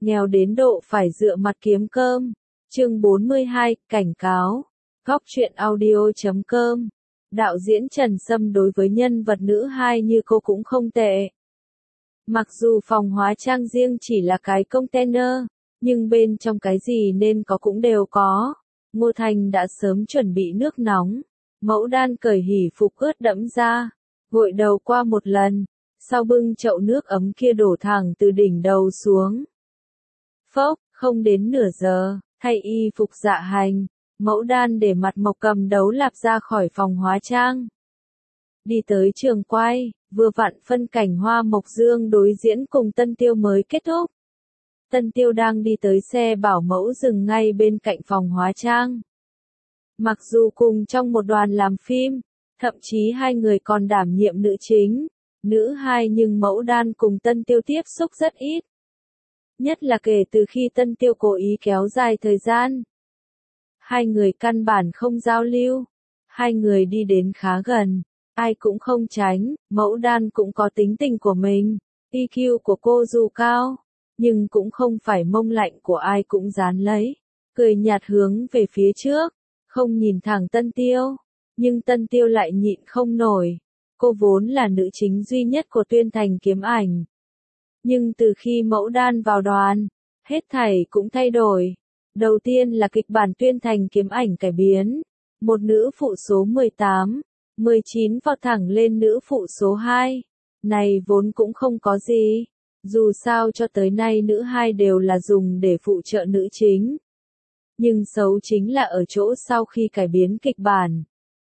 nghèo đến độ phải dựa mặt kiếm cơm. Chương 42, cảnh cáo. Góc truyện audio.com. Đạo diễn Trần Sâm đối với nhân vật nữ hai như cô cũng không tệ. Mặc dù phòng hóa trang riêng chỉ là cái container, nhưng bên trong cái gì nên có cũng đều có. Ngô Thành đã sớm chuẩn bị nước nóng. Mẫu Đan cởi hỉ phục ướt đẫm ra, gội đầu qua một lần, sau bưng chậu nước ấm kia đổ thẳng từ đỉnh đầu xuống. Phốc, không đến nửa giờ, thay y phục dạ hành, Mẫu Đan để mặt mộc cầm đấu lạp ra khỏi phòng hóa trang. Đi tới trường quay, vừa vặn phân cảnh Hoa Mộc Dương đối diễn cùng Tân Tiêu mới kết thúc. Tân Tiêu đang đi tới xe bảo mẫu dừng ngay bên cạnh phòng hóa trang. Mặc dù cùng trong một đoàn làm phim, thậm chí hai người còn đảm nhiệm nữ chính, nữ hai, nhưng Mẫu Đan cùng Tân Tiêu tiếp xúc rất ít. Nhất là kể từ khi Tân Tiêu cố ý kéo dài thời gian. Hai người căn bản không giao lưu. Hai người đi đến khá gần, ai cũng không tránh. Mẫu Đan cũng có tính tình của mình. EQ của cô dù cao, nhưng cũng không phải mông lạnh của ai cũng dán lấy. Cười nhạt hướng về phía trước, không nhìn thẳng Tân Tiêu. Nhưng Tân Tiêu lại nhịn không nổi. Cô vốn là nữ chính duy nhất của Tuyên Thành Kiếm Ảnh. Nhưng từ khi Mẫu Đan vào đoàn, hết thảy cũng thay đổi. Đầu tiên là kịch bản Tuyên Thành Kiếm Ảnh cải biến. Một nữ phụ số 18, 19 vọt thẳng lên nữ phụ số 2. Này vốn cũng không có gì. Dù sao cho tới nay nữ hai đều là dùng để phụ trợ nữ chính. Nhưng xấu chính là ở chỗ sau khi cải biến kịch bản.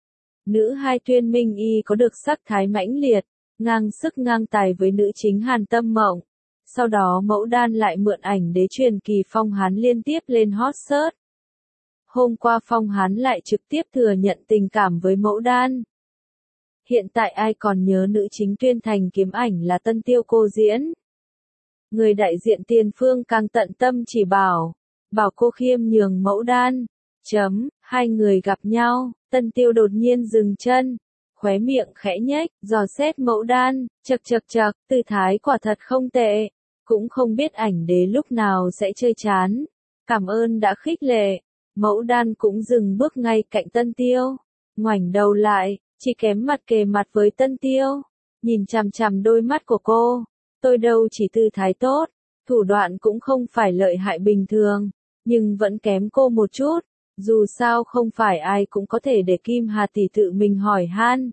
Nữ hai Tuyên Minh Y có được sắc thái mãnh liệt, ngang sức ngang tài với nữ chính Hàn Tâm Mộng. Sau đó Mẫu Đan lại mượn ảnh đế truyền kỳ Phong Hán liên tiếp lên hot search. Hôm qua Phong Hán lại trực tiếp thừa nhận tình cảm với Mẫu Đan. Hiện tại ai còn nhớ nữ chính Tuyên Thành Kiếm Ảnh là Tân Tiêu cô diễn. Người đại diện tiền phương càng tận tâm chỉ bảo cô khiêm nhường Mẫu Đan. Hai người gặp nhau, Tân Tiêu đột nhiên dừng chân, khóe miệng khẽ nhếch, dò xét Mẫu Đan, chậc, tư thái quả thật không tệ, cũng không biết ảnh đế lúc nào sẽ chơi chán. Cảm ơn đã khích lệ. Mẫu Đan cũng dừng bước ngay cạnh Tân Tiêu, ngoảnh đầu lại, chỉ kém mặt kề mặt với Tân Tiêu, nhìn chằm chằm đôi mắt của cô. Tôi đâu chỉ tư thái tốt, thủ đoạn cũng không phải lợi hại bình thường, nhưng vẫn kém cô một chút. Dù sao không phải ai cũng có thể để Kim Hà tỷ tự mình hỏi han.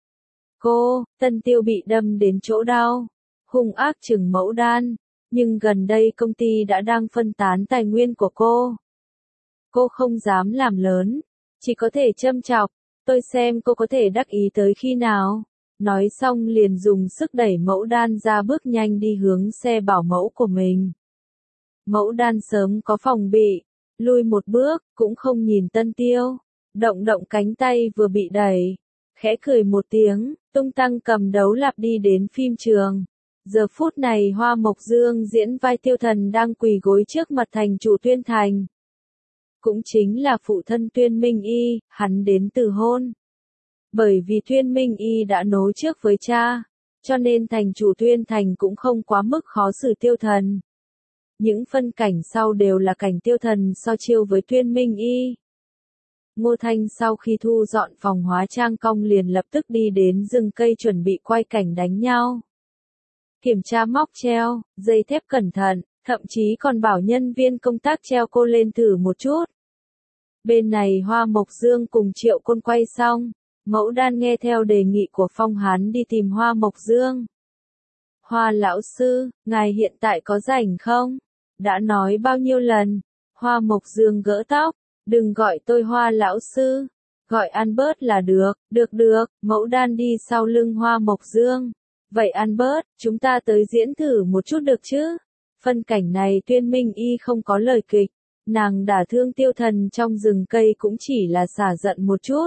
Cô, Tân Tiêu bị đâm đến chỗ đau, hung ác chừng Mẫu Đan, nhưng gần đây công ty đang phân tán tài nguyên của cô. Cô không dám làm lớn, chỉ có thể châm chọc, tôi xem cô có thể đắc ý tới khi nào. Nói xong liền dùng sức đẩy Mẫu Đan ra bước nhanh đi hướng xe bảo mẫu của mình. Mẫu Đan sớm có phòng bị, lùi một bước, cũng không nhìn Tân Tiêu, động cánh tay vừa bị đẩy, khẽ cười một tiếng, tung tăng cầm đấu lạp đi đến phim trường. Giờ phút này Hoa Mộc Dương diễn vai Tiêu Thần đang quỳ gối trước mặt thành chủ Tuyên Thành. Cũng chính là phụ thân Tuyên Minh Y, hắn đến từ hôn. Bởi vì Tuyên Minh Y đã nối trước với cha, cho nên thành chủ Tuyên Thành cũng không quá mức khó xử Tiêu Thần. Những phân cảnh sau đều là cảnh Tiêu Thần so chiêu với Tuyên Minh Y. Ngô Thanh sau khi thu dọn phòng hóa trang cong liền lập tức đi đến rừng cây chuẩn bị quay cảnh đánh nhau. Kiểm tra móc treo, dây thép cẩn thận, thậm chí còn bảo nhân viên công tác treo cô lên thử một chút. Bên này Hoa Mộc Dương cùng Triệu Côn quay xong, Mẫu Đan nghe theo đề nghị của Phong Hán đi tìm Hoa Mộc Dương. Hoa lão sư, ngài hiện tại có rảnh không? Đã nói bao nhiêu lần? Hoa Mộc Dương gỡ tóc, đừng gọi tôi Hoa lão sư, gọi Albert là được. Được, Mẫu Đan đi sau lưng Hoa Mộc Dương. Vậy Albert, chúng ta tới diễn thử một chút được chứ? Phân cảnh này Tuyên Minh Y không có lời kịch, nàng đả thương Tiêu Thần trong rừng cây cũng chỉ là xả giận một chút.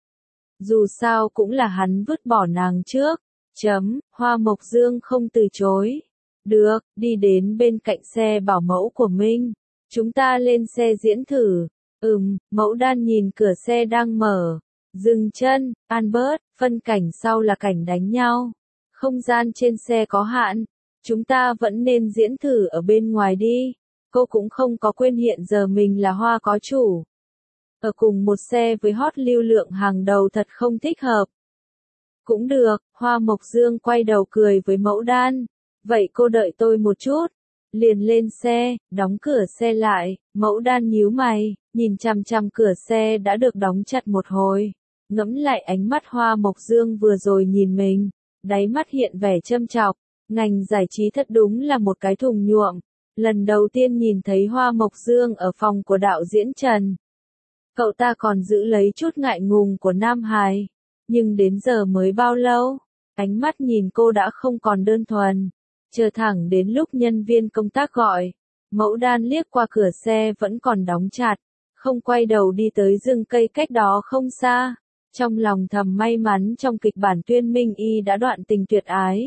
Dù sao cũng là hắn vứt bỏ nàng trước. Hoa Mộc Dương không từ chối. Được, đi đến bên cạnh xe bảo mẫu của mình. Chúng ta lên xe diễn thử. Mẫu Đan nhìn cửa xe đang mở. Dừng chân, Albert, phân cảnh sau là cảnh đánh nhau. Không gian trên xe có hạn. Chúng ta vẫn nên diễn thử ở bên ngoài đi. Cô cũng không có quên hiện giờ mình là Hoa có chủ. Ở cùng một xe với hot lưu lượng hàng đầu thật không thích hợp. Cũng được, Hoa Mộc Dương quay đầu cười với Mẫu Đan. Vậy cô đợi tôi một chút. Liền lên xe, đóng cửa xe lại, Mẫu Đan nhíu mày, nhìn chằm chằm cửa xe đã được đóng chặt một hồi. Ngẫm lại ánh mắt Hoa Mộc Dương vừa rồi nhìn mình, đáy mắt hiện vẻ châm chọc. Ngành giải trí thật đúng là một cái thùng nhuộm. Lần đầu tiên nhìn thấy Hoa Mộc Dương ở phòng của đạo diễn Trần. Cậu ta còn giữ lấy chút ngại ngùng của Nam Hải. Nhưng đến giờ mới bao lâu, ánh mắt nhìn cô đã không còn đơn thuần. Chờ thẳng đến lúc nhân viên công tác gọi, Mẫu Đan liếc qua cửa xe vẫn còn đóng chặt, không quay đầu đi tới rừng cây cách đó không xa. Trong lòng thầm may mắn trong kịch bản Tuyên Minh Y đã đoạn tình tuyệt ái.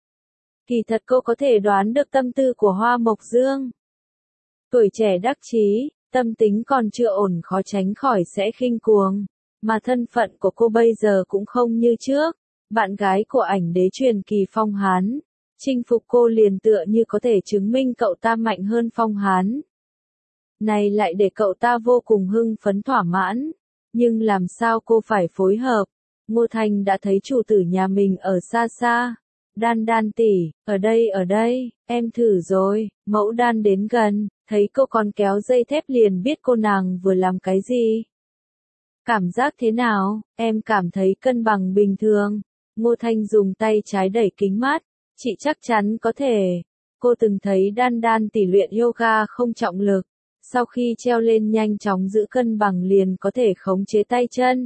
Kỳ thật cô có thể đoán được tâm tư của Hoa Mộc Dương. Tuổi trẻ đắc chí, tâm tính còn chưa ổn khó tránh khỏi sẽ khinh cuồng. Mà thân phận của cô bây giờ cũng không như trước. Bạn gái của ảnh đế truyền kỳ Phong Hán. Chinh phục cô liền tựa như có thể chứng minh cậu ta mạnh hơn Phong Hán. Này lại để cậu ta vô cùng hưng phấn thỏa mãn. Nhưng làm sao cô phải phối hợp? Ngô Thành đã thấy chủ tử nhà mình ở xa xa. Đan Đan tỷ, ở đây, em thử rồi. Mẫu Đan đến gần, thấy cô còn kéo dây thép liền biết cô nàng vừa làm cái gì. Cảm giác thế nào? Em cảm thấy cân bằng bình thường. Ngô Thanh dùng tay trái đẩy kính mắt. Chị chắc chắn có thể. Cô từng thấy Đan Đan tỷ luyện yoga không trọng lực. Sau khi treo lên nhanh chóng giữ cân bằng liền có thể khống chế tay chân.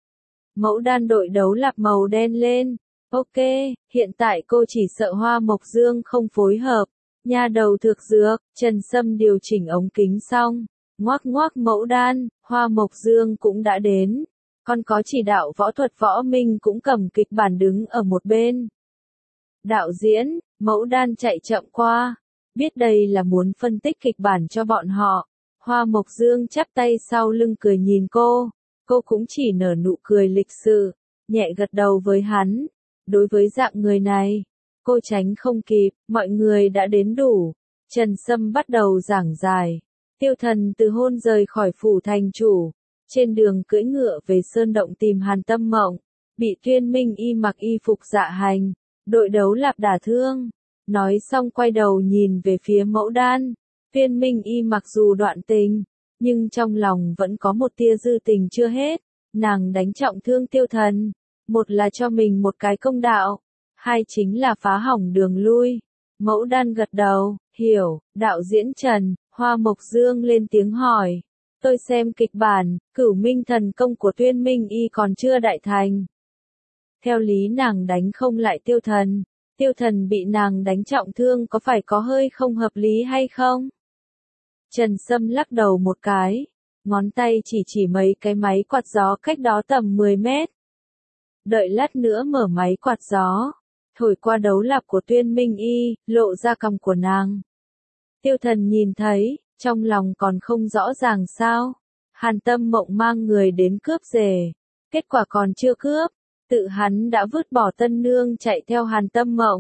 Mẫu Đan đội đấu lạp màu đen lên. Ok, hiện tại cô chỉ sợ Hoa Mộc Dương không phối hợp. Nha đầu thực dược, Trần Sâm điều chỉnh ống kính xong. Ngoác ngoác Mẫu Đan, Hoa Mộc Dương cũng đã đến. Còn có chỉ đạo võ thuật Võ Minh cũng cầm kịch bản đứng ở một bên. Đạo diễn, Mẫu Đan chạy chậm qua. Biết đây là muốn phân tích kịch bản cho bọn họ. Hoa Mộc Dương chắp tay sau lưng cười nhìn cô. Cô cũng chỉ nở nụ cười lịch sự, nhẹ gật đầu với hắn. Đối với dạng người này, cô tránh không kịp, mọi người đã đến đủ. Trần Sâm bắt đầu giảng giải. Tiêu Thần từ hôn rời khỏi phủ thành chủ. Trên đường cưỡi ngựa về Sơn Động tìm Hàn Tâm Mộng. Bị Tuyên Minh Y mặc y phục dạ hành. Đội đấu lạp đả thương. Nói xong quay đầu nhìn về phía Mẫu Đan. Tuyên Minh Y mặc dù đoạn tình, nhưng trong lòng vẫn có một tia dư tình chưa hết. Nàng đánh trọng thương Tiêu Thần. Một là cho mình một cái công đạo. Hai chính là phá hỏng đường lui. Mẫu Đan gật đầu, hiểu. Đạo diễn Trần, Hoa Mộc Dương lên tiếng hỏi. Tôi xem kịch bản, Cửu Minh thần công của Tuyên Minh Y còn chưa đại thành. Theo lý nàng đánh không lại Tiêu Thần. Tiêu Thần bị nàng đánh trọng thương có phải có hơi không hợp lý hay không? Trần Sâm lắc đầu một cái. Ngón tay chỉ mấy cái máy quạt gió cách đó tầm 10 mét. Đợi lát nữa mở máy quạt gió. Thổi qua đấu lạp của Tuyên Minh Y, lộ ra cằm của nàng. Tiêu Thần nhìn thấy, trong lòng còn không rõ ràng sao. Hàn Tâm Mộng mang người đến cướp rể. Kết quả còn chưa cướp. Tự hắn đã vứt bỏ tân nương chạy theo Hàn Tâm Mộng.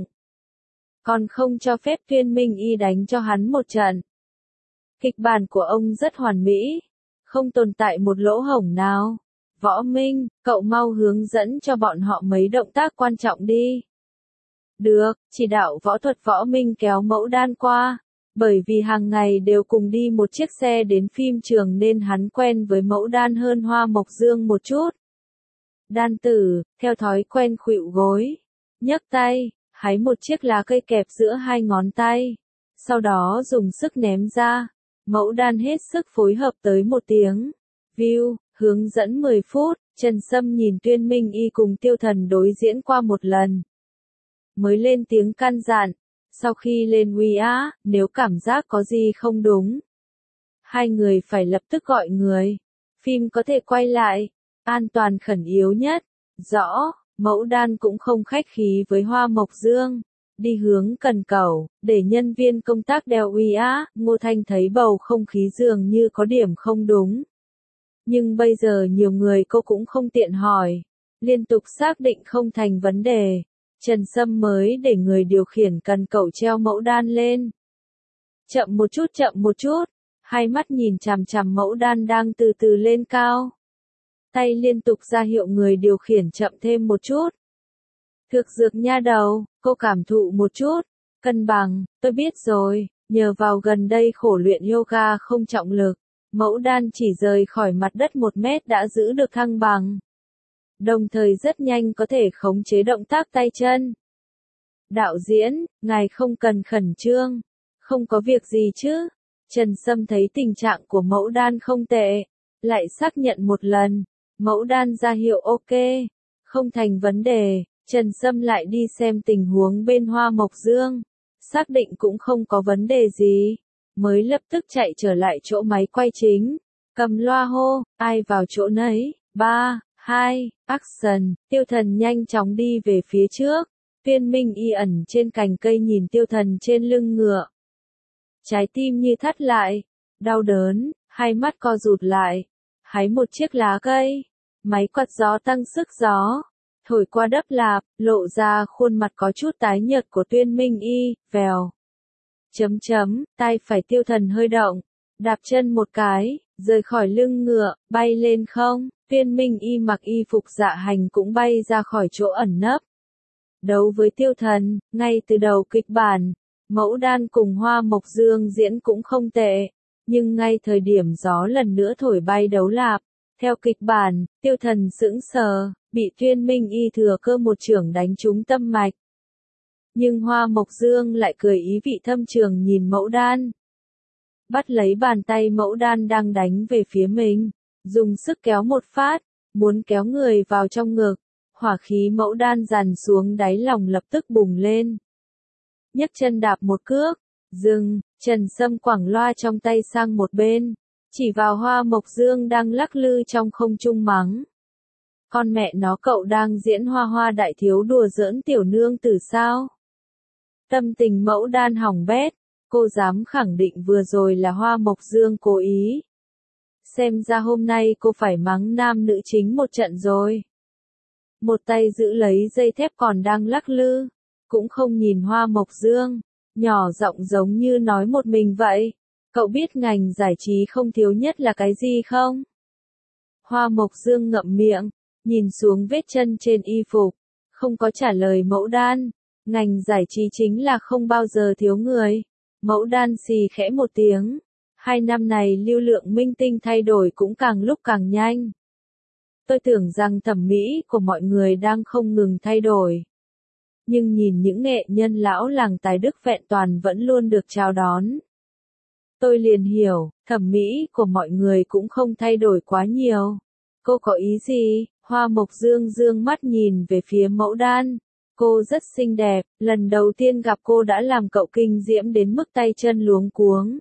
Còn không cho phép Tuyên Minh Y đánh cho hắn một trận. Kịch bản của ông rất hoàn mỹ. Không tồn tại một lỗ hổng nào. Võ Minh, cậu mau hướng dẫn cho bọn họ mấy động tác quan trọng đi. Được, chỉ đạo võ thuật Võ Minh kéo Mẫu Đan qua. Bởi vì hàng ngày đều cùng đi một chiếc xe đến phim trường nên hắn quen với Mẫu Đan hơn Hoa Mộc Dương một chút. Đan tử, theo thói quen khuỵu gối. Nhấc tay, hái một chiếc lá cây kẹp giữa hai ngón tay. Sau đó dùng sức ném ra. Mẫu Đan hết sức phối hợp tới một tiếng. View, hướng dẫn 10 phút, Trần Sâm nhìn Tuyên Minh Y cùng Tiêu Thần đối diễn qua một lần. Mới lên tiếng căn dặn. Sau khi lên uy á, nếu cảm giác có gì không đúng. Hai người phải lập tức gọi người. Phim có thể quay lại. An toàn khẩn yếu nhất. Rõ, Mẫu Đan cũng không khách khí với Hoa Mộc Dương. Đi hướng cần cầu, để nhân viên công tác đeo uy á. Ngô Thanh thấy bầu không khí dường như có điểm không đúng. Nhưng bây giờ nhiều người cô cũng không tiện hỏi. Liên tục xác định không thành vấn đề. Trần Sâm mới để người điều khiển cần cầu treo Mẫu Đan lên. chậm một chút, hai mắt nhìn chằm chằm mẫu đan đang từ từ lên cao. Tay liên tục ra hiệu người điều khiển chậm thêm một chút. Thực dược nha đầu, cô cảm thụ một chút, cân bằng, tôi biết rồi, nhờ vào gần đây khổ luyện yoga không trọng lực, mẫu đan chỉ rời khỏi mặt đất 1 mét đã giữ được thăng bằng. Đồng thời rất nhanh có thể khống chế động tác tay chân. Đạo diễn, ngài không cần khẩn trương, không có việc gì chứ. Trần Sâm thấy tình trạng của mẫu đan không tệ, lại xác nhận một lần, mẫu đan ra hiệu ok, không thành vấn đề. Trần Sâm lại đi xem tình huống bên Hoa Mộc Dương, xác định cũng không có vấn đề gì, mới lập tức chạy trở lại chỗ máy quay chính, cầm loa hô, ai vào chỗ nấy, 3, 2, action, Tiêu Thần nhanh chóng đi về phía trước, Tuyên Minh Y ẩn trên cành cây nhìn Tiêu Thần trên lưng ngựa. Trái tim như thắt lại, đau đớn, hai mắt co rụt lại, hái một chiếc lá cây, máy quạt gió tăng sức gió. Thổi qua đắp lạp, lộ ra khuôn mặt có chút tái nhợt của Tuyên Minh Y, vèo. Tai phải Tiêu Thần hơi động, đạp chân một cái, rời khỏi lưng ngựa, bay lên không, Tuyên Minh Y mặc y phục dạ hành cũng bay ra khỏi chỗ ẩn nấp. Đấu với Tiêu Thần, ngay từ đầu kịch bản, mẫu đan cùng Hoa Mộc Dương diễn cũng không tệ, nhưng ngay thời điểm gió lần nữa thổi bay đấu lạp, theo kịch bản, Tiêu Thần sững sờ, bị Tuyên Minh Y thừa cơ một chưởng đánh trúng tâm mạch. Nhưng Hoa Mộc Dương lại cười ý vị thâm trường nhìn mẫu đan. Bắt lấy bàn tay mẫu đan đang đánh về phía mình, dùng sức kéo một phát, muốn kéo người vào trong ngực, hỏa khí mẫu đan dằn xuống đáy lòng lập tức bùng lên. Nhấc chân đạp một cước, dừng, Trần Sâm quẳng loa trong tay sang một bên, chỉ vào Hoa Mộc Dương đang lắc lư trong không trung mắng. Con mẹ nó cậu đang diễn hoa hoa đại thiếu đùa giỡn tiểu nương tử sao? Tâm tình mẫu đan hỏng bét, cô dám khẳng định vừa rồi là Hoa Mộc Dương cố ý. Xem ra hôm nay cô phải mắng nam nữ chính một trận rồi. Một tay giữ lấy dây thép còn đang lắc lư, cũng không nhìn Hoa Mộc Dương, nhỏ giọng giống như nói một mình vậy. Cậu biết ngành giải trí không thiếu nhất là cái gì không? Hoa Mộc Dương ngậm miệng, nhìn xuống vết chân trên y phục, không có trả lời mẫu đan. Ngành giải trí chính là không bao giờ thiếu người. Mẫu đan xì khẽ một tiếng. 2 năm này lưu lượng minh tinh thay đổi cũng càng lúc càng nhanh. Tôi tưởng rằng thẩm mỹ của mọi người đang không ngừng thay đổi. Nhưng nhìn những nghệ nhân lão làng tài đức vẹn toàn vẫn luôn được chào đón. Tôi liền hiểu, thẩm mỹ của mọi người cũng không thay đổi quá nhiều. Cô có ý gì? Hoa Mộc Dương dương mắt nhìn về phía mẫu đan. Cô rất xinh đẹp, lần đầu tiên gặp cô đã làm cậu kinh diễm đến mức tay chân luống cuống.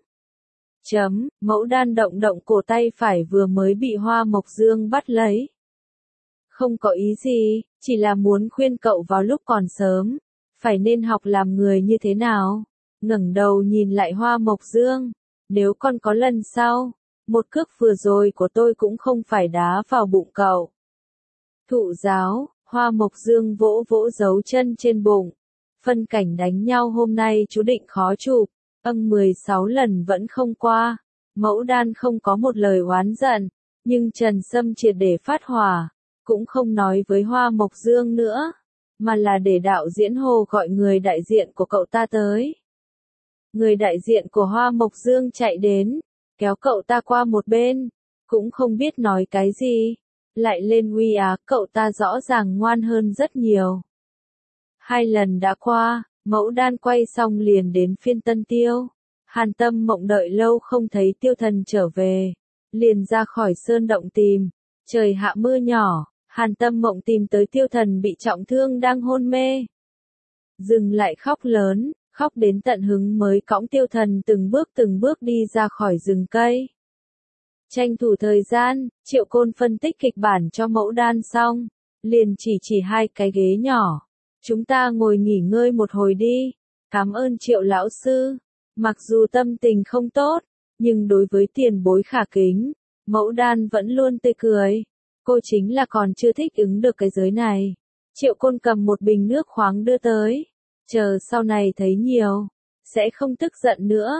Mẫu đan động động cổ tay phải vừa mới bị Hoa Mộc Dương bắt lấy. Không có ý gì, chỉ là muốn khuyên cậu vào lúc còn sớm, phải nên học làm người như thế nào. Ngẩng đầu nhìn lại Hoa Mộc Dương, nếu con có lần sau, một cước vừa rồi của tôi cũng không phải đá vào bụng cậu. Thụ giáo, Hoa Mộc Dương vỗ vỗ dấu chân trên bụng. Phân cảnh đánh nhau hôm nay chú định khó chụp, 16 lần vẫn không qua. Mẫu đan không có một lời oán giận, nhưng Trần Sâm triệt để phát hỏa, cũng không nói với Hoa Mộc Dương nữa, mà là để đạo diễn Hồ gọi người đại diện của cậu ta tới. Người đại diện của Hoa Mộc Dương chạy đến, kéo cậu ta qua một bên, cũng không biết nói cái gì. Lại lên uy ác, cậu ta rõ ràng ngoan hơn rất nhiều. 2 lần đã qua, mẫu đan quay xong liền đến phiên Tân Tiêu. Hàn Tâm Mộng đợi lâu không thấy Tiêu Thần trở về, liền ra khỏi sơn động tìm. Trời hạ mưa nhỏ, Hàn Tâm Mộng tìm tới Tiêu Thần bị trọng thương đang hôn mê. Dừng lại khóc lớn, khóc đến tận hứng mới cõng Tiêu Thần từng bước đi ra khỏi rừng cây. Tranh thủ thời gian, Triệu Côn phân tích kịch bản cho mẫu đan xong, liền chỉ 2 cái ghế nhỏ. Chúng ta ngồi nghỉ ngơi một hồi đi. Cảm ơn Triệu lão sư. Mặc dù tâm tình không tốt, nhưng đối với tiền bối khả kính, mẫu đan vẫn luôn tươi cười. Cô chính là còn chưa thích ứng được cái giới này. Triệu Côn cầm một bình nước khoáng đưa tới. Chờ sau này thấy nhiều, sẽ không tức giận nữa.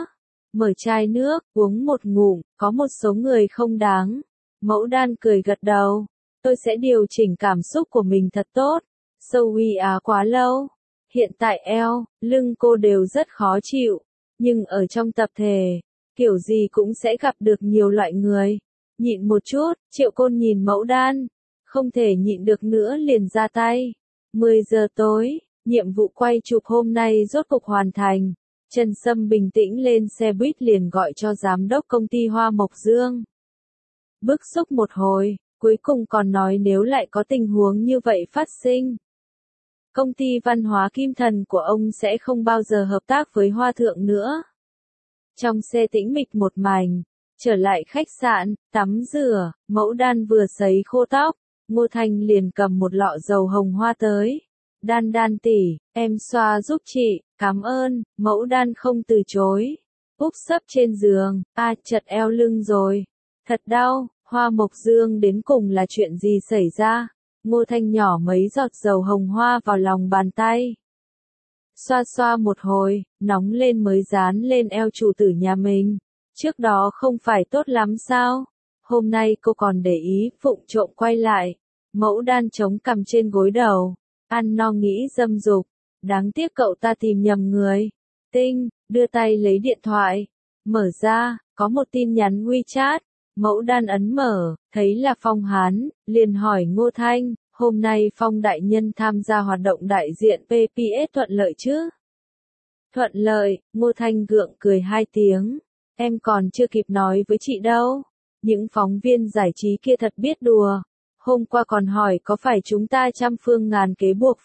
Mở chai nước, uống một ngụm, có một số người không đáng. Mẫu đan cười gật đầu. Tôi sẽ điều chỉnh cảm xúc của mình thật tốt. Sâu uy á quá lâu. Hiện tại eo, lưng cô đều rất khó chịu. Nhưng ở trong tập thể, kiểu gì cũng sẽ gặp được nhiều loại người. Nhịn một chút, Triệu Côn nhìn mẫu đan. Không thể nhịn được nữa liền ra tay. 10 giờ tối, nhiệm vụ quay chụp hôm nay rốt cục hoàn thành. Trần Sâm bình tĩnh lên xe buýt liền gọi cho giám đốc công ty Hoa Mộc Dương. Bức xúc một hồi, cuối cùng còn nói nếu lại có tình huống như vậy phát sinh. Công ty văn hóa Kim Thần của ông sẽ không bao giờ hợp tác với Hoa Thượng nữa. Trong xe tĩnh mịch một mảnh, trở lại khách sạn, tắm rửa, mẫu đan vừa sấy khô tóc, Ngô Thanh liền cầm một lọ dầu hồng hoa tới. Đan đan tỷ, em xoa giúp chị, cảm ơn, mẫu đan không từ chối. Úp sấp trên giường, chật eo lưng rồi. Thật đau, Hoa Mộc Dương đến cùng là chuyện gì xảy ra? Ngô Thanh nhỏ mấy giọt dầu hồng hoa vào lòng bàn tay. Xoa xoa một hồi, nóng lên mới dán lên eo chủ tử nhà mình. Trước đó không phải tốt lắm sao? Hôm nay cô còn để ý, vụng trộm quay lại. Mẫu đan chống cằm trên gối đầu. Ăn no nghĩ dâm dục. Đáng tiếc cậu ta tìm nhầm người. Tinh, đưa tay lấy điện thoại. Mở ra, có một tin nhắn WeChat. Mẫu đan ấn mở, thấy là Phong Hán, liền hỏi Ngô Thanh, hôm nay Phong đại nhân tham gia hoạt động đại diện PPS thuận lợi chứ? Thuận lợi, Ngô Thanh gượng cười 2 tiếng. Em còn chưa kịp nói với chị đâu. Những phóng viên giải trí kia thật biết đùa. Hôm qua còn hỏi có phải chúng ta trăm phương ngàn kế buộc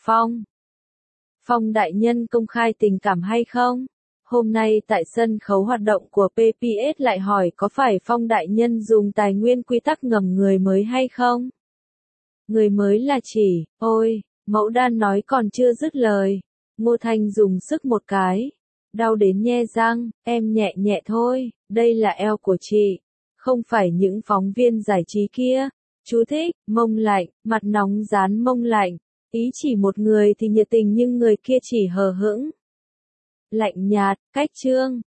Phong đại nhân công khai tình cảm hay không? Hôm nay tại sân khấu hoạt động của PPS lại hỏi có phải Phong đại nhân dùng tài nguyên quy tắc ngầm người mới hay không? Người mới là chỉ, ôi, mẫu đan nói còn chưa dứt lời. Ngô Thanh dùng sức một cái. Đau đến nhe răng, em nhẹ nhẹ thôi, đây là eo của chị. Không phải những phóng viên giải trí kia. Chú thích, mông lạnh, mặt nóng dán mông lạnh. Ý chỉ một người thì nhiệt tình nhưng người kia chỉ hờ hững. Lạnh nhạt, cách chương.